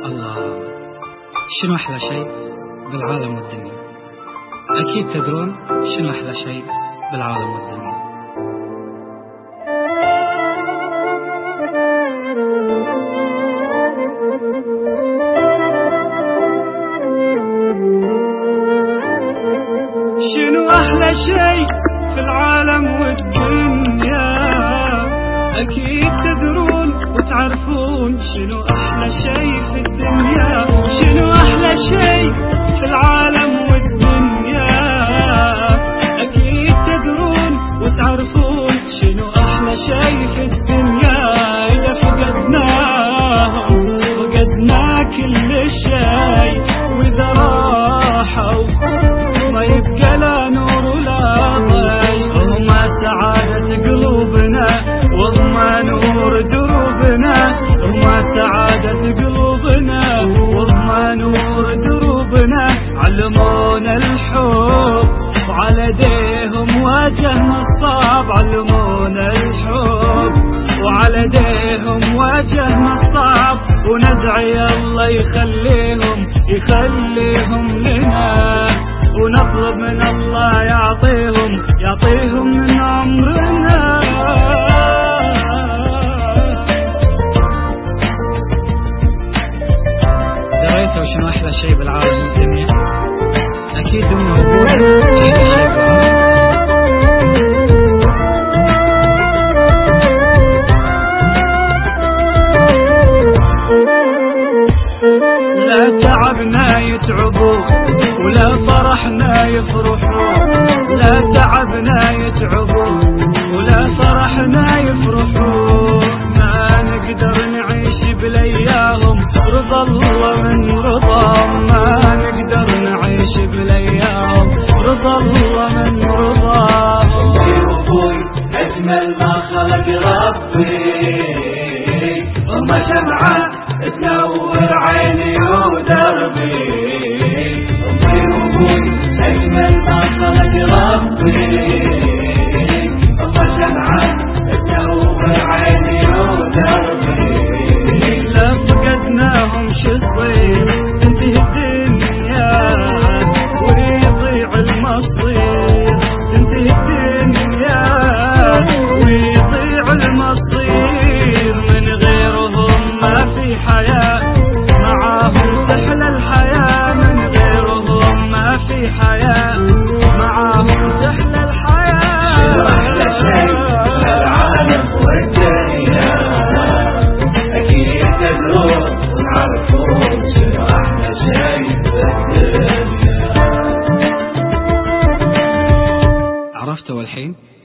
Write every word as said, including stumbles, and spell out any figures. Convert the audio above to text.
الله، شنو أحلى شيء بالعالم والدنيا؟ أكيد تدرون شنو أحلى شيء بالعالم والدنيا. شنو أحلى شيء في العالم والدنيا؟ أكيد تدرون وتعرفون شنو أحلى شيء في الدنيا. شنو أحلى شيء في العالم والدنيا؟ أكيد تدرون وتعرفون شنو أحلى شيء في الدنيا. إذا فقدناهم فقدنا كل شيء، وإذا راحوا ما يبقى لا نور ولا ضي. هما سعادة قلوبنا وهما نور دروبنا، هما سعادة قلوبنا وهما نور دروبنا. علمونا الحب وعلى ديهم واجهنا الصعب. علمونا الحب وعلى ديهم واجهنا الصعب، وندعي الله يخليهم يخليهم لنا، ونطلب من الله يعطيهم يعطيهم من عمرنا. دريتوا شنو أحلى شيء بالعالم والدنيا؟ أكيد إنه أبونا لا تعبنا يتعبون ولا فرحنا يفرحون. لا تعبنا يتعبون ولا فرحنا يفرحون. ما نقدر نعيش بلياهم رضا الله من رضاهم. ما نقدر نعيش بلياهم رضا الله من رضاهم. أبوي أجمل ما خلق ربي، وما شمعة تنور عيني ودربي. أمي وأبوي أجمل ما خلق ربي، وما شمعة تنور عيني ودربي. لا فقدناهم شصير تنتهي الدنيا ويضيع المصير. تنتهي الدنيا ويضيع المصير. من غيرهم ما في حياة، معاهم تحلى الحياة. من غيرهم ما في حياة، معاهم تحلى الحياة. شنو أحلى شيء في العالم والدنيا؟ أكيد تدرون وتعرفون شنو أحلى شيء في الدنيا. عرفتوا الحين؟